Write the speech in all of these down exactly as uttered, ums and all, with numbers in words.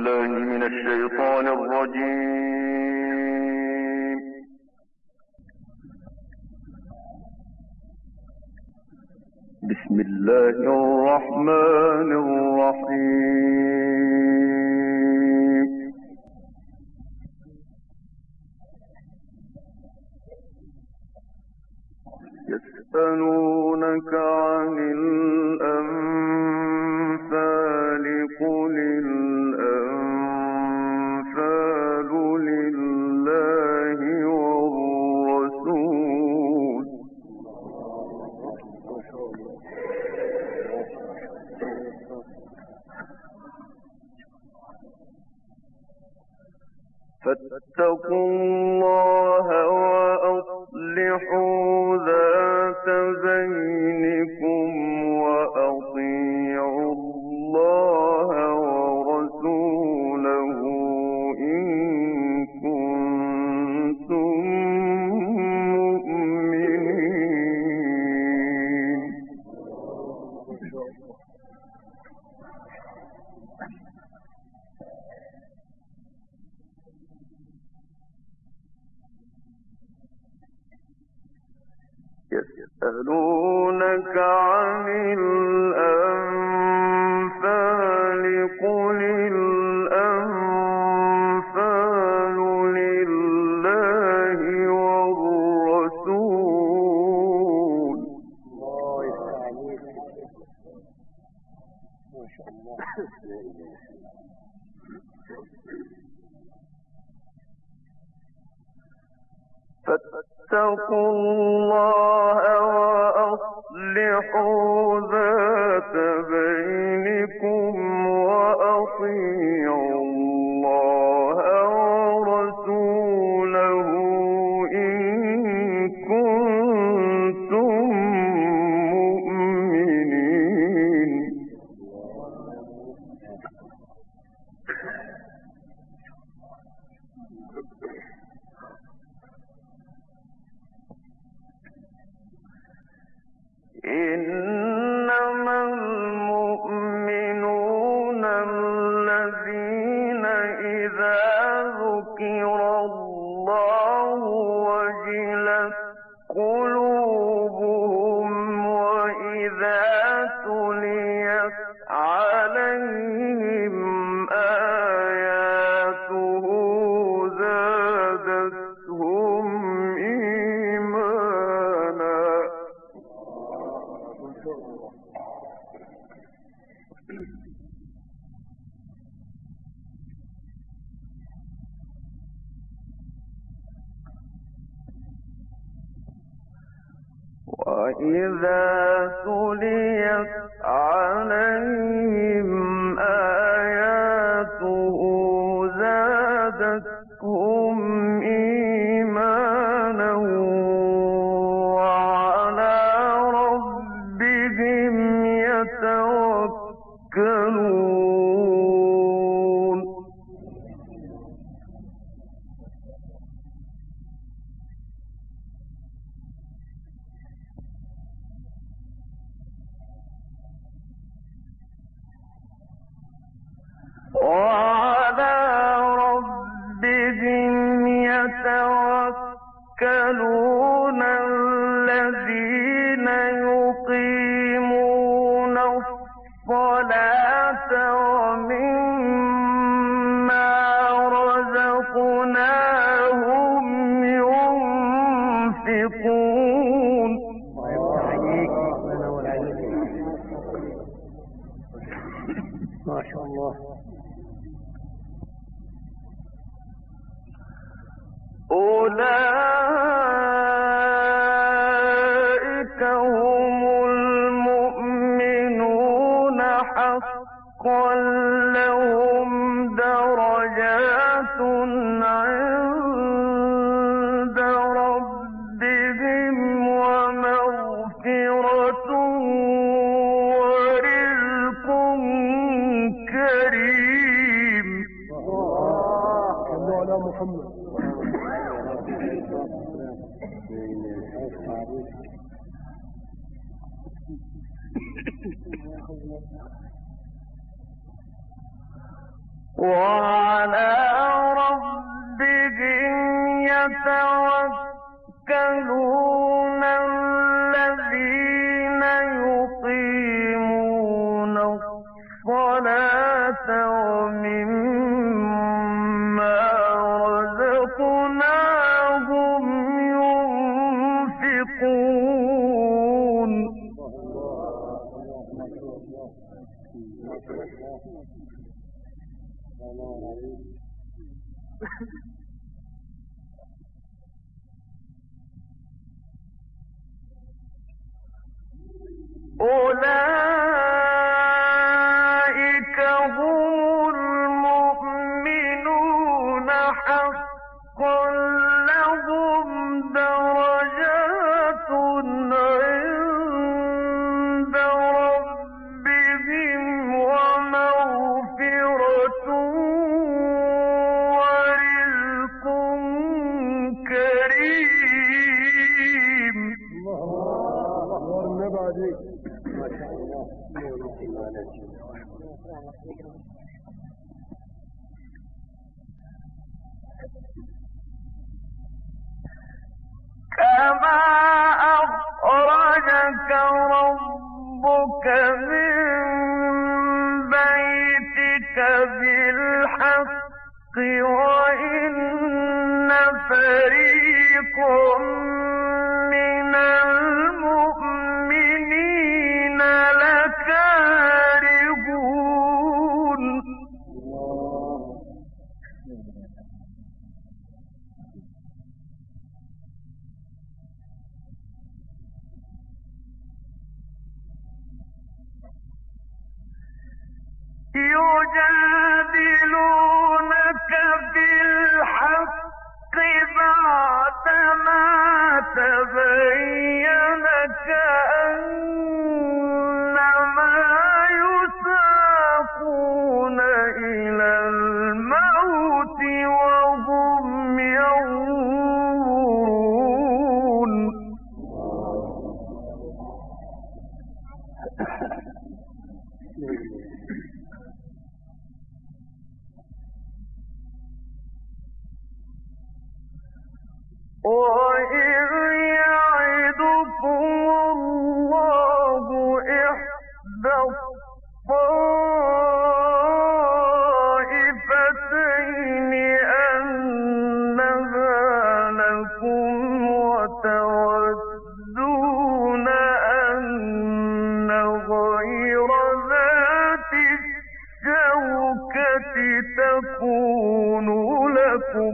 بالله من الشيطان الرجيم. بسم الله الرحمن الرحيم. يسألونك عن الأنفال قل الأنفال لله والرسول فاتقوا الله وأصلحوا ذات بينكم وأطيعوا الله ورسوله إن كنتم مؤمنين. يسألونك عن الأنفال قل الأنفال لله والرسول فاتقوا الله وأصلحوا ذات بينكم وأطيعوا الله ورسوله إن كنتم مؤمنين. إنما المؤمنون الذين إذا ذكر الله وجلت قلوبهم وإذا تليت عليهم آياته زادتهم إيمانا. وإذا تليت عليهم آياته زادتهم إيمانا وعلى ربهم يتوكلون. وعلى ربهم يتوكلون الذين يقيمون الصلاة ومما رزقناهم ينفقون. ما شاء الله. أولئك هم المؤمنون حقا لهم درجات عند ربهم ومغفرة ورزق كريم. صلوا على محمد. وعلى ربهم يتوكلون الذين يقيمون الصلاة ومما رزقناهم ينفقون. أولئك هم المؤمنون حقا لهم درجات عند ربهم ومغفرة ورزق كريم. ما شاء الله. كما أخرجك ربك من بيتك بالحق وإن فريقا من المؤمنين لكارهون. يجادلونك بالحق بعدما تبين كأنما يساقون إلى الموت وهم ينظرون. وإذ يعدكم الله إحدى الطائفتين أنها لكم وتودون أن غير ذات الشوكة تكون لكم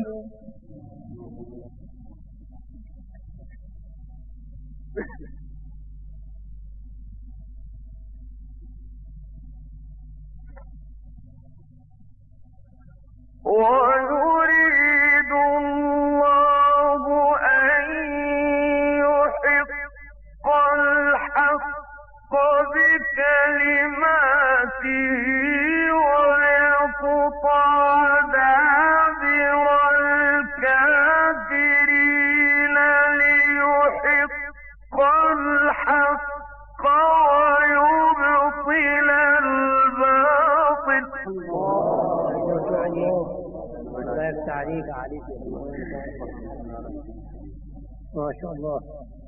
ويريد الله أن يحق الحق بكلماته ويقطع دابر الكافرين ليحق الحق ويبطل الباطل. الله يفتح عليك عليك ما شاء الله.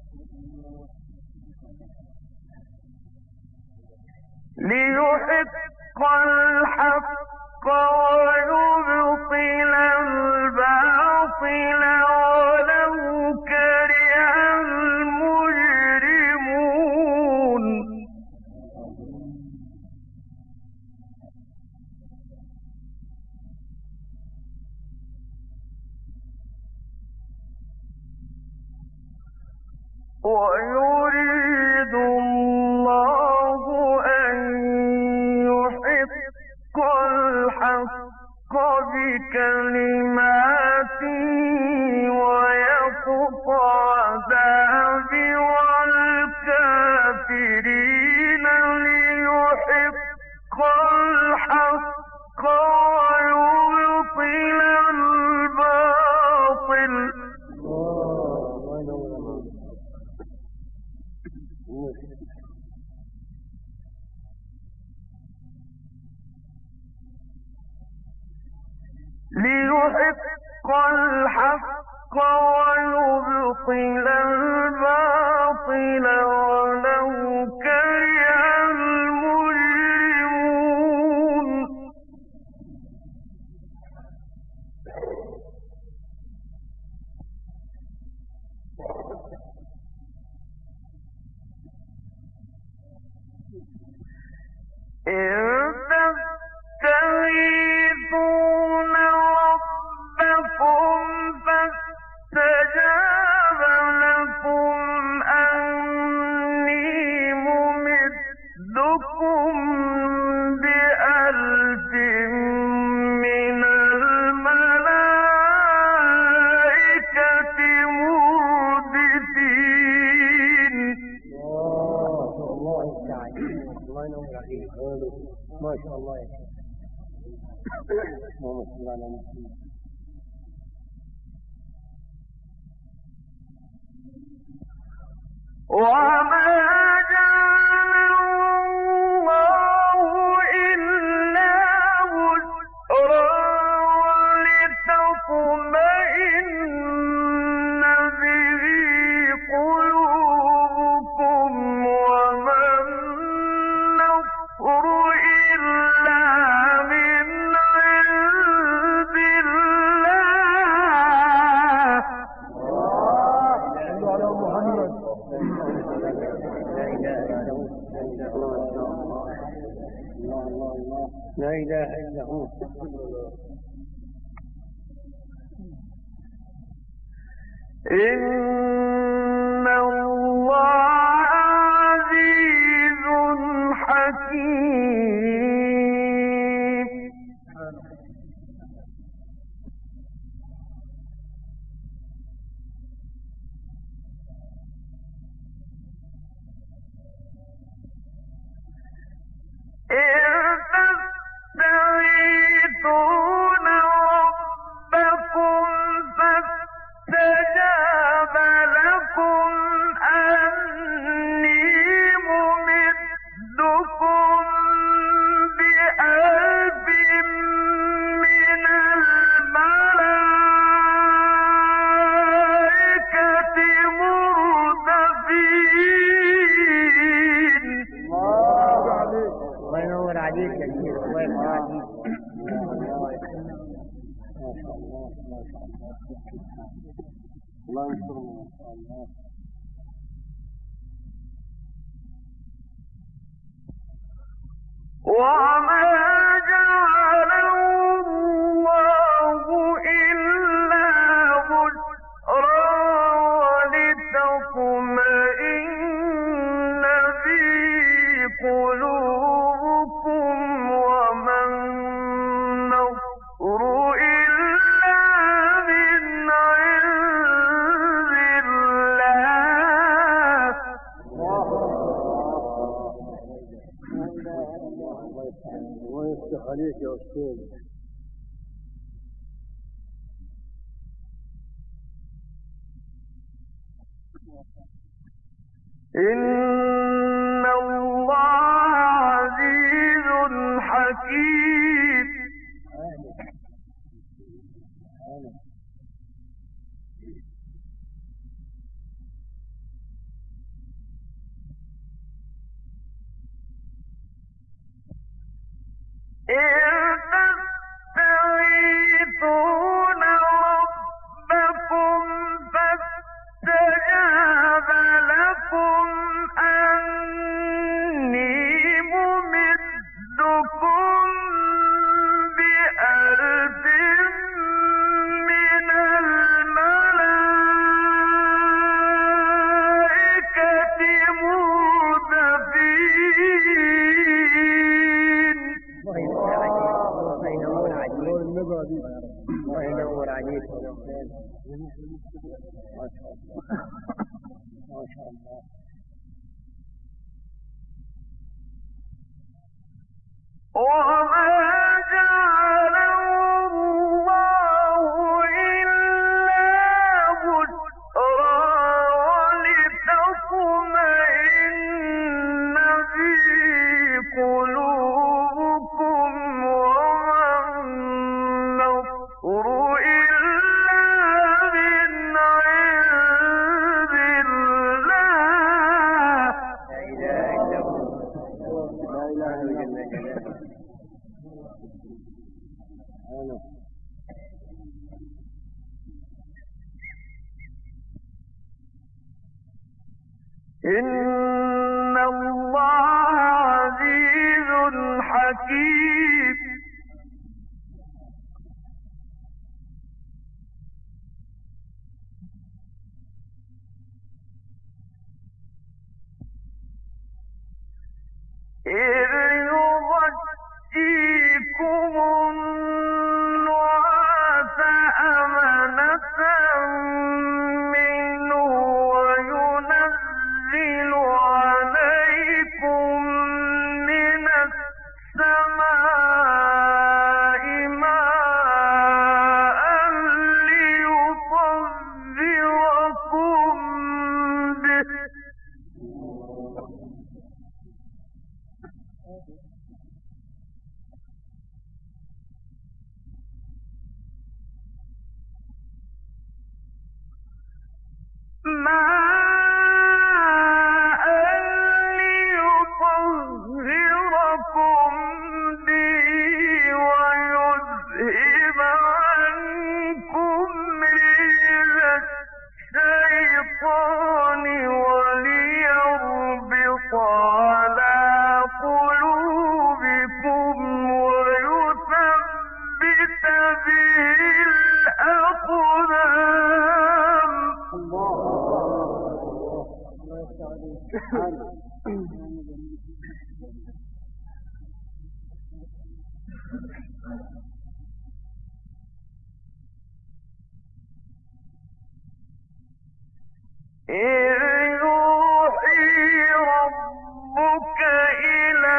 ليحق الحق ويبطل الباطل ولو كره المجرمون. ويريد الله أن يحق الحق بكلماته ويقطع دابر الكافرين ليحق الحق ويبطل الباطل. ليحق الحق ويبطل الباطل ولو كره المجرمون إن تستغيثون ربكم فاستجاب لكم أني ممدكم بألف من الملائكة مردفين. الله تعالى الله ينور عليك ما شاء الله يا شيخ. اللهم صل على محمد. وما جعله الله إلا بشرى ولتطمئن به قلوبكم وما النصر إلا من عند الله. صلوا على محمد. لا إله إلا هو. الله الله الله لا إله إلا هو. إن الله عزيز حكيم. إذ تستغيثون ربكم فاستجاب لكم أني ممدكم بألف من الملائكة مردفين. الله ينور عليك يا شيخ. الله يفتح عليك. ما شاء الله ما شاء الله. الله ينصرنا ما شاء الله. وما جعله الله إلا بشرى ولتطمئن به قلوبكم وما النصر إلا من عند الله. الله يفتح عليك يا أستاذ. إن الله عزيز حكيم. إذ تستغيثون ربكم فاستجاب لكم أني ممدكم بألف من الملائكة مردفين. الله ينور عليك. الله ينور عليك. ما شاء الله ما شاء الله. وما جعله الله إلا بشرى ولتطمئن به قلوبكم وما النصر إن الله عزيز حكيم إذ يغشيكم النعاس أمنة منه وينزل عليكم من السماء ماء ليطهركم به ماء ليطهركم به ويذهب عنكم رجز الشيطان وليربط على قلوبكم ويثبت به الأقدام. إذ يوحي ربك إلى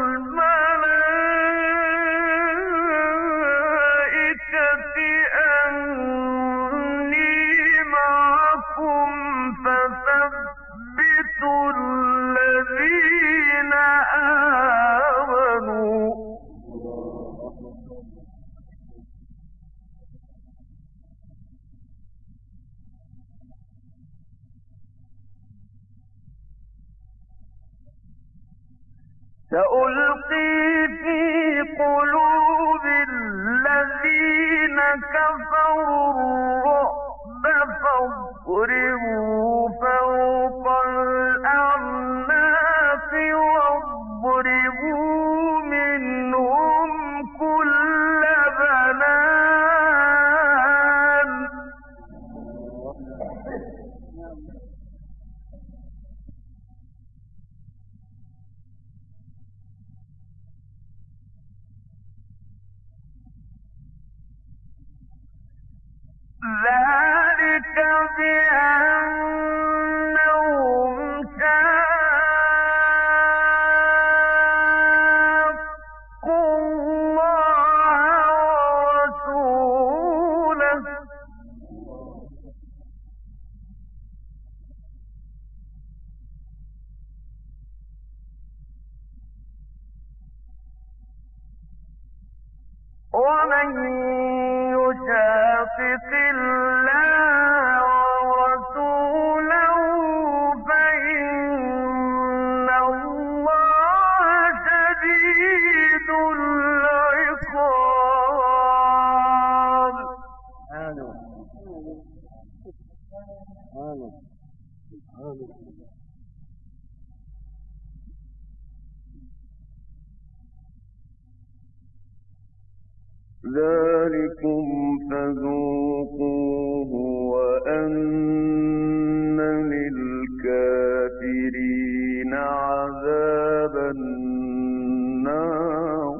الملائكة أني معكم فثبتوا الذين آمنوا سألقي في قلوب الذين كفروا الرعب فاضربوا فوق الأعناق واضربوا منهم كل بنان. ذلك بأنهم شاقوا الله ورسوله ومن يشاقق الله ورسوله فإن الله شديد العقاب. آمين آمين آمين. ذلكم فذوقوه وأن للكافرين عذاب النار.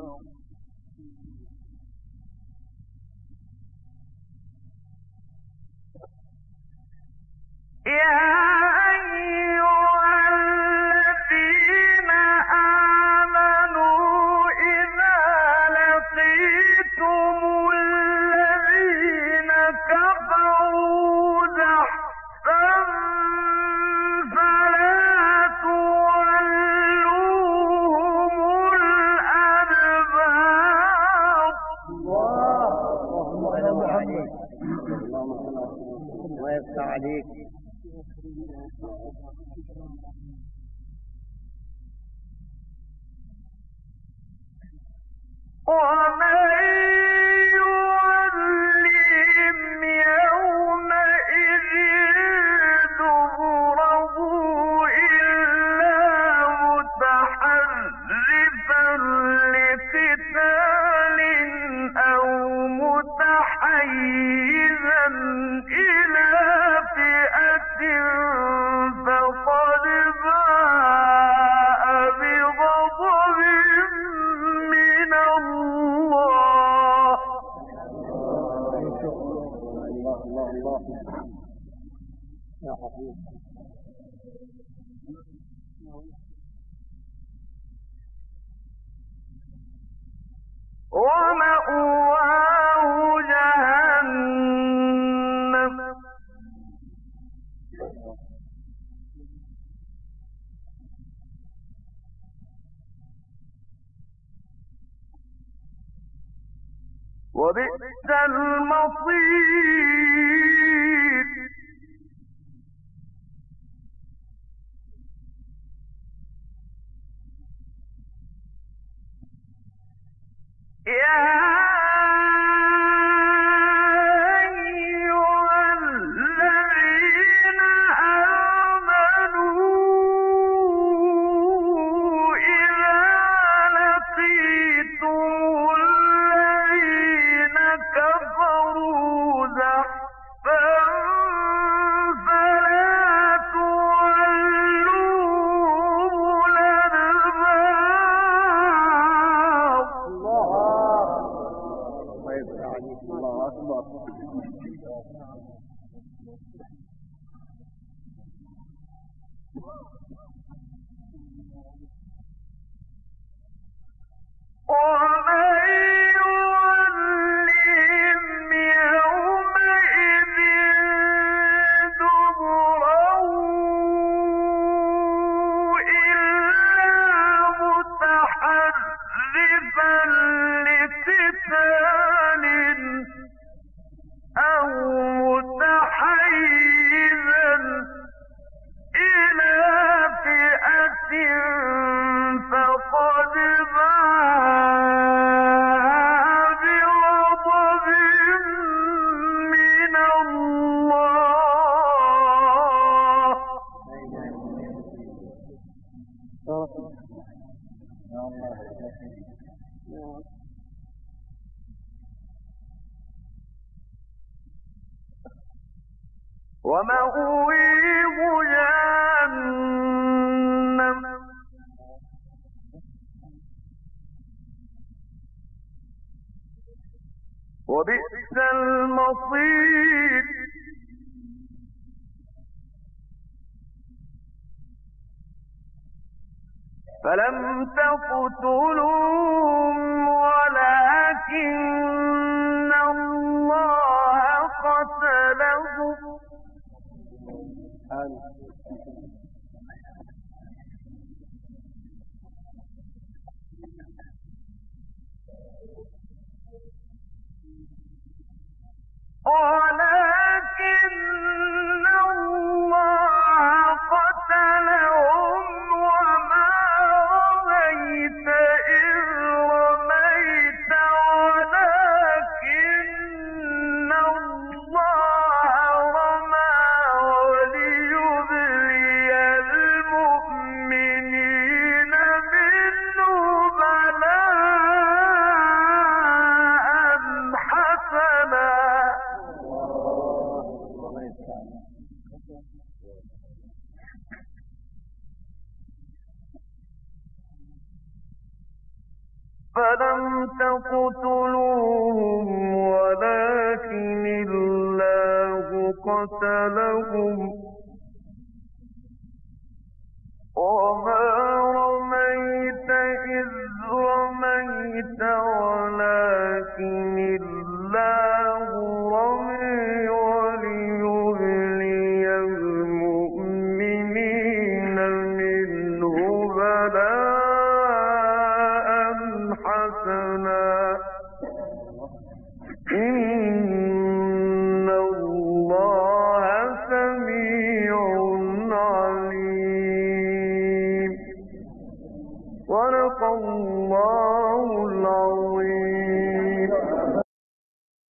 يا أيها الذين آمنوا إذا لقيتم الذين كفروا زحفا فلا تولوهم الأدبار. اللهم أنعم عليك اللهم ويفتح عليك. ومن متحيزا إلى فئة فقد باء بغضب من الله. الله الله الله يا حبيبي. ومأواه جهنم وبئس المصير. يا أيها الذين آمنوا إذا لقيتم الذين كفروا زحفا فلا تولوهم الأدبار. الله يفتح عليك. الله أكبر. ومن يولهم يومئذ دبره إلا متحرفا لقتال أو متحيزا إلى فئة فقد باء بغضب من الله. يا الله. ومأويه جهنم وبئس المصير. فلم تقتلوهم ولكن الله قتلهم ولكن الله قتلهم وما رميت إذ رميت ولكن الله رمى وليبلي المؤمنين منه بلاء حسنا. فلم تقتلوهم ولكن الله قتلهم وما رميت إذ رميت ولكن الله رمي وليبلي المؤمنين منه بلاء حسنا. إن الله سميع عليم. صدق الله